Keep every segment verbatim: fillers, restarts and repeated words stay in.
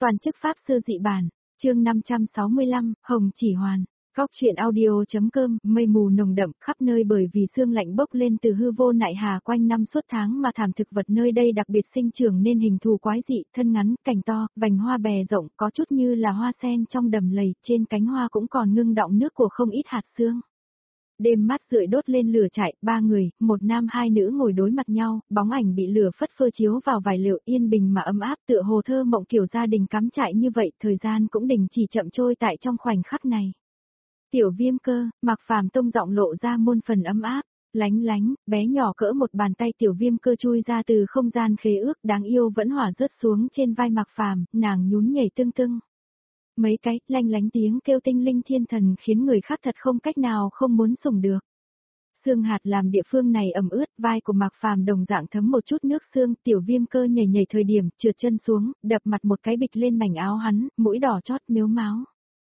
Toàn chức pháp sư dị bản, chương năm trăm sáu mươi lăm, Hồng Chỉ Hoàn. Góc truyện audio.com, mây mù nồng đậm khắp nơi bởi vì sương lạnh bốc lên từ hư vô nại hà quanh năm suốt tháng mà thảm thực vật nơi đây đặc biệt sinh trưởng nên hình thù quái dị, thân ngắn, cành to, vành hoa bè rộng, có chút như là hoa sen trong đầm lầy, trên cánh hoa cũng còn ngưng đọng nước của không ít hạt sương. Đêm mắt rượi đốt lên lửa chạy, ba người, một nam hai nữ ngồi đối mặt nhau, bóng ảnh bị lửa phất phơ chiếu vào vài liệu yên bình mà ấm áp tựa hồ thơ mộng kiểu gia đình cắm trại như vậy, thời gian cũng đình chỉ chậm trôi tại trong khoảnh khắc này. Tiểu Viêm Cơ, Mạc Phàm tông giọng lộ ra muôn phần ấm áp, lánh lánh, bé nhỏ cỡ một bàn tay Tiểu Viêm Cơ chui ra từ không gian khế ước đáng yêu vẫn hỏa rớt xuống trên vai Mạc Phàm, nàng nhún nhảy tưng tưng. Mấy cái, lanh lánh tiếng kêu tinh linh thiên thần khiến người khác thật không cách nào không muốn sủng được. Sương hạt làm địa phương này ẩm ướt, vai của Mạc Phàm đồng dạng thấm một chút nước sương, Tiểu Viêm Cơ nhảy nhảy thời điểm, trượt chân xuống, đập mặt một cái bịch lên mảnh áo hắn, mũi đỏ chót miếu máu.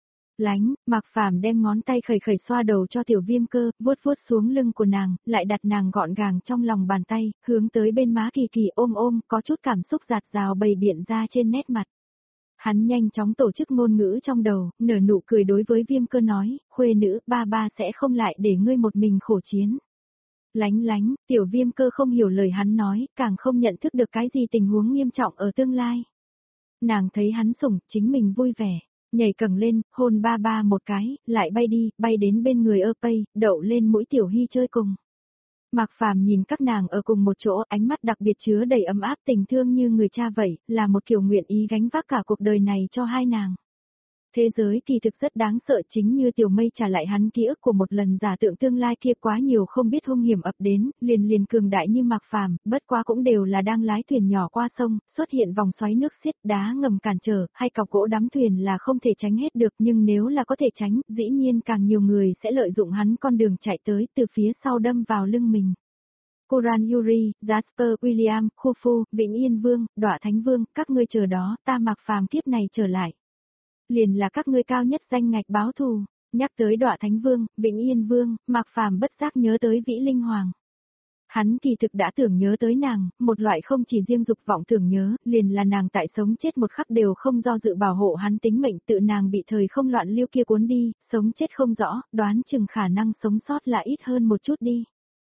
Lánh, Mạc Phàm đem ngón tay khẩy khẩy xoa đầu cho Tiểu Viêm Cơ, vuốt vuốt xuống lưng của nàng, lại đặt nàng gọn gàng trong lòng bàn tay, hướng tới bên má Kỳ Kỳ ôm ôm, có chút cảm xúc dạt dào bày biện ra trên nét mặt. Hắn nhanh chóng tổ chức ngôn ngữ trong đầu, nở nụ cười đối với Viêm Cơ nói, khuê nữ, ba ba sẽ không lại để ngươi một mình khổ chiến. Lánh lánh, Tiểu Viêm Cơ không hiểu lời hắn nói, càng không nhận thức được cái gì tình huống nghiêm trọng ở tương lai. Nàng thấy hắn sủng, chính mình vui vẻ, nhảy cẳng lên, hôn ba ba một cái, lại bay đi, bay đến bên người ơ pây, đậu lên mũi Tiểu Hy chơi cùng. Mạc Phàm nhìn các nàng ở cùng một chỗ, ánh mắt đặc biệt chứa đầy ấm áp tình thương như người cha vậy, là một kiểu nguyện ý gánh vác cả cuộc đời này cho hai nàng. Thế giới kỳ thực rất đáng sợ, chính như Tiểu Mây trả lại hắn ký ức của một lần giả tượng tương lai kia, quá nhiều không biết hung hiểm ập đến, liền liền cường đại như Mạc Phàm, bất quá cũng đều là đang lái thuyền nhỏ qua sông, xuất hiện vòng xoáy nước xiết, đá ngầm cản trở, hay cọc gỗ đắm thuyền là không thể tránh hết được, nhưng nếu là có thể tránh, dĩ nhiên càng nhiều người sẽ lợi dụng hắn con đường chạy tới, từ phía sau đâm vào lưng mình. Kuran Yuri, Jasper, William, Khufu, Vĩnh Yên Vương, Đọa Thánh Vương, các ngươi chờ đó, ta Mạc Phàm kiếp này trở lại. Liền là các ngươi cao nhất danh ngạch báo thù. Nhắc tới Đọa Thánh Vương, Vĩnh Yên Vương, Mạc Phàm bất giác nhớ tới Vĩ Linh Hoàng. Hắn kỳ thực đã tưởng nhớ tới nàng, một loại không chỉ riêng dục vọng tưởng nhớ, liền là nàng tại sống chết một khắc đều không do dự bảo hộ hắn tính mệnh, tự nàng bị thời không loạn lưu kia cuốn đi, sống chết không rõ, đoán chừng khả năng sống sót là ít hơn một chút đi.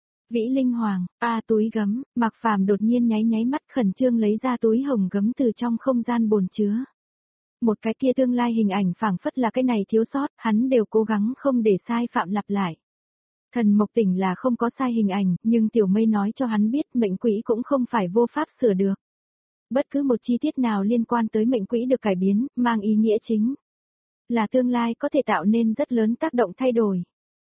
Vĩ Linh Hoàng, a túi gấm, Mạc Phàm đột nhiên nháy nháy mắt khẩn trương lấy ra túi hồng gấm từ trong không gian bồn chứa. Một cái kia tương lai hình ảnh phảng phất là cái này thiếu sót, hắn đều cố gắng không để sai phạm lặp lại. Thần Mộc Tỉnh là không có sai hình ảnh, nhưng Tiểu Mây nói cho hắn biết mệnh quỹ cũng không phải vô pháp sửa được. Bất cứ một chi tiết nào liên quan tới mệnh quỹ được cải biến, mang ý nghĩa chính là tương lai có thể tạo nên rất lớn tác động thay đổi.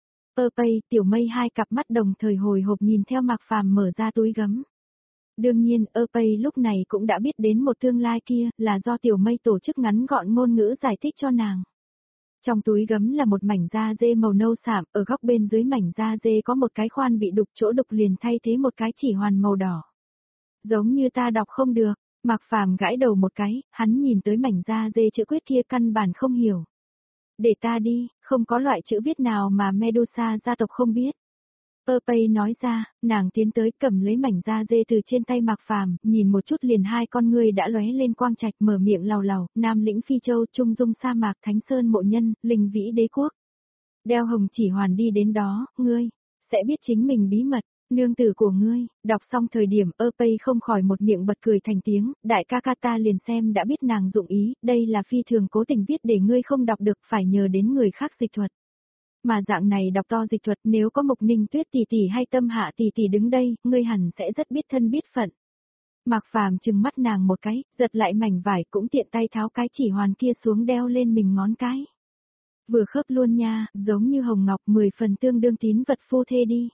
Ơ pây, Tiểu Mây hai cặp mắt đồng thời hồi hộp nhìn theo Mạc Phàm mở ra túi gấm. Đương nhiên, ơ pây lúc này cũng đã biết đến một tương lai kia, là do Tiểu Mây tổ chức ngắn gọn ngôn ngữ giải thích cho nàng. Trong túi gấm là một mảnh da dê màu nâu sạm, ở góc bên dưới mảnh da dê có một cái khoan bị đục, chỗ đục liền thay thế một cái chỉ hoàn màu đỏ. Giống như ta đọc không được, Mạc Phàm gãi đầu một cái, hắn nhìn tới mảnh da dê chữ quyết kia căn bản không hiểu. Để ta đi, không có loại chữ viết nào mà Medusa gia tộc không biết. Ơ pây nói ra, nàng tiến tới cầm lấy mảnh da dê từ trên tay Mạc Phàm, nhìn một chút liền hai con ngươi đã lóe lên quang trạch, mở miệng lầu lầu, Nam lĩnh Phi Châu, Trung dung sa mạc, Thánh Sơn mộ nhân, Linh vĩ đế quốc. Đeo Hồng Chỉ Hoàn đi đến đó, ngươi sẽ biết chính mình bí mật, nương tử của ngươi. Đọc xong thời điểm, Ơ pây không khỏi một miệng bật cười thành tiếng, đại ca ca ta liền xem đã biết nàng dụng ý, đây là phi thường cố tình viết để ngươi không đọc được, phải nhờ đến người khác dịch thuật. Mà dạng này đọc to dịch thuật, nếu có Mộc Ninh Tuyết tỷ tỷ hay Tâm Hạ tỷ tỷ đứng đây, ngươi hẳn sẽ rất biết thân biết phận. Mạc Phàm trừng mắt nàng một cái, giật lại mảnh vải, cũng tiện tay tháo cái chỉ hoàn kia xuống đeo lên mình ngón cái. Vừa khớp luôn nha, giống như hồng ngọc, mười phần tương đương tín vật phu thê đi.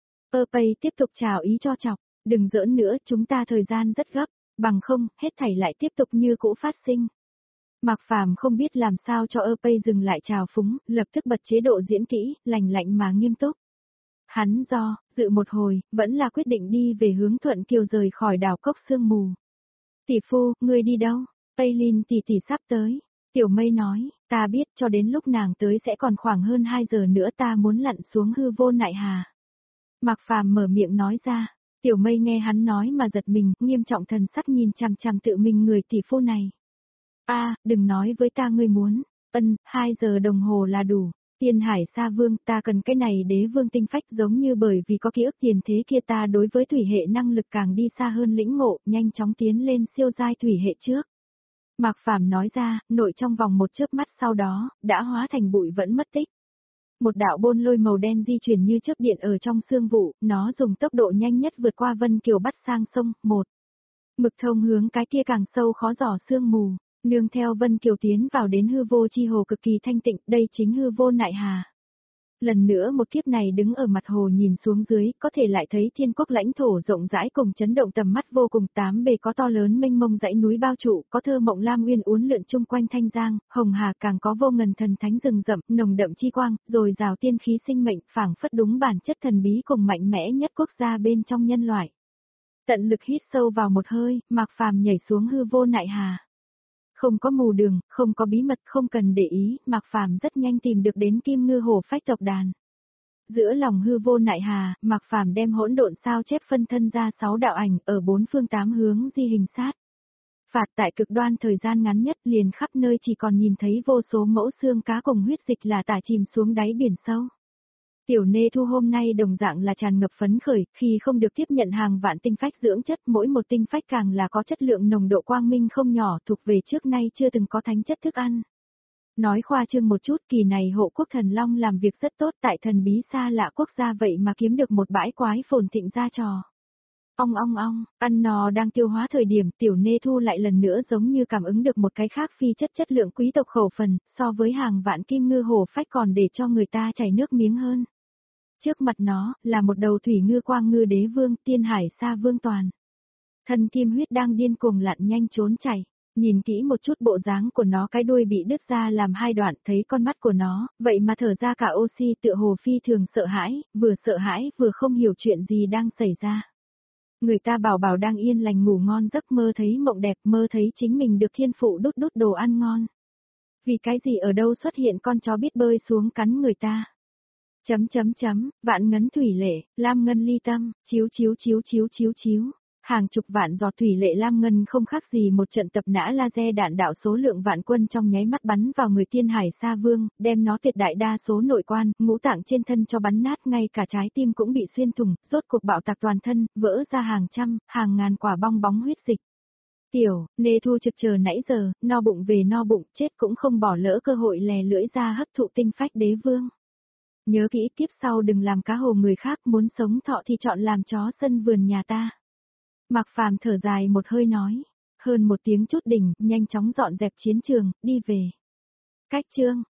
Ơ pây tiếp tục chào ý cho chọc, đừng giỡn nữa, chúng ta thời gian rất gấp, bằng không, hết thảy lại tiếp tục như cũ phát sinh. Mạc Phàm không biết làm sao cho Ơ pây dừng lại trào phúng, lập tức bật chế độ diễn kỹ, lành lạnh mà nghiêm túc. Hắn do dự một hồi, vẫn là quyết định đi về hướng Thuận Kiều rời khỏi đảo cốc sương mù. Tỷ phu, ngươi đi đâu? Tây Linh tỷ tỷ sắp tới. Tiểu Mây nói, ta biết, cho đến lúc nàng tới sẽ còn khoảng hơn hai giờ nữa, ta muốn lặn xuống hư vô nại hà. Mạc Phàm mở miệng nói ra. Tiểu Mây nghe hắn nói mà giật mình, nghiêm trọng thần sắc nhìn chằm chằm tự mình người tỷ phu này. A, đừng nói với ta ngươi muốn. Ân, hai giờ đồng hồ là đủ. Tiên Hải Sa Vương, ta cần cái này đế vương tinh phách, giống như bởi vì có ký ức tiền thế kia ta đối với thủy hệ năng lực càng đi xa hơn lĩnh ngộ, nhanh chóng tiến lên siêu giai thủy hệ trước. Mạc Phàm nói ra, nội trong vòng một chớp mắt sau đó, đã hóa thành bụi vẫn mất tích. Một đạo bôn lôi màu đen di chuyển như chớp điện ở trong sương vụ, nó dùng tốc độ nhanh nhất vượt qua Vân Kiều bắt sang sông, một. Mực thông hướng cái kia càng sâu khó dò sương mù, nương theo Vân Kiều tiến vào đến hư vô chi hồ cực kỳ thanh tịnh, đây chính hư vô nại hà. Lần nữa một kiếp này đứng ở mặt hồ nhìn xuống dưới, có thể lại thấy thiên quốc lãnh thổ rộng rãi cùng chấn động tầm mắt vô cùng, tám bề có to lớn mênh mông dãy núi bao trụ, có thơ mộng lam uyên uốn lượn chung quanh thanh giang, hồng hà, càng có vô ngần thần thánh rừng rậm, nồng đậm chi quang, rồi rào tiên khí sinh mệnh, phảng phất đúng bản chất thần bí cùng mạnh mẽ nhất quốc gia bên trong nhân loại. Tận lực hít sâu vào một hơi, Mạc Phàm nhảy xuống hư vô nại hà. Không có mù đường, không có bí mật, không cần để ý, Mạc Phàm rất nhanh tìm được đến Kim Ngư Hồ Phách tộc đàn. Giữa lòng hư vô nại hà, Mạc Phàm đem hỗn độn sao chép phân thân ra sáu đạo ảnh ở bốn phương tám hướng di hình sát. Phạt tại cực đoan thời gian ngắn nhất liền khắp nơi chỉ còn nhìn thấy vô số mẫu xương cá cùng huyết dịch là tả chìm xuống đáy biển sâu. Tiểu Nê Thu hôm nay đồng dạng là tràn ngập phấn khởi, khi không được tiếp nhận hàng vạn tinh phách dưỡng chất, mỗi một tinh phách càng là có chất lượng nồng độ quang minh không nhỏ, thuộc về trước nay chưa từng có thánh chất thức ăn. Nói khoa trương một chút, kỳ này hộ quốc thần long làm việc rất tốt tại thần bí xa lạ quốc gia vậy mà kiếm được một bãi quái phồn thịnh ra trò. Ong ong ong, ăn no đang tiêu hóa thời điểm, Tiểu Nê Thu lại lần nữa giống như cảm ứng được một cái khác phi chất chất lượng quý tộc khẩu phần, so với hàng vạn kim ngư hồ phách còn để cho người ta chảy nước miếng hơn. Trước mặt nó, là một đầu thủy ngư quang ngư đế vương, Tiên Hải Sa Vương toàn. Thân kim huyết đang điên cuồng lặn nhanh trốn chảy. Nhìn kỹ một chút bộ dáng của nó, cái đuôi bị đứt ra làm hai đoạn, thấy con mắt của nó, vậy mà thở ra cả oxy, tựa hồ phi thường sợ hãi, vừa sợ hãi vừa không hiểu chuyện gì đang xảy ra. Người ta bảo bảo đang yên lành ngủ ngon giấc mơ thấy mộng đẹp, mơ thấy chính mình được thiên phụ đút đút đồ ăn ngon. Vì cái gì ở đâu xuất hiện con chó biết bơi xuống cắn người ta. Chấm chấm chấm, vạn ngấn thủy lệ, lam ngân ly tâm, chiếu chiếu chiếu chiếu chiếu chiếu. Hàng chục vạn giọt thủy lệ lam ngân không khác gì một trận tập nã laser đạn đạo số lượng vạn quân trong nháy mắt bắn vào người Tiên Hải Sa Vương, đem nó tuyệt đại đa số nội quan, ngũ tạng trên thân cho bắn nát, ngay cả trái tim cũng bị xuyên thủng, rốt cuộc bạo tạc toàn thân, vỡ ra hàng trăm, hàng ngàn quả bong bóng huyết dịch. Tiểu Nê Thu trực chờ nãy giờ, no bụng về no bụng, chết cũng không bỏ lỡ cơ hội lè lưỡi ra hấp thụ tinh phách đế vương. Nhớ kỹ, tiếp sau đừng làm cá hồ người khác, muốn sống thọ thì chọn làm chó sân vườn nhà ta. Mạc Phàm thở dài một hơi nói, hơn một tiếng chút đỉnh, nhanh chóng dọn dẹp chiến trường, đi về. Cách chương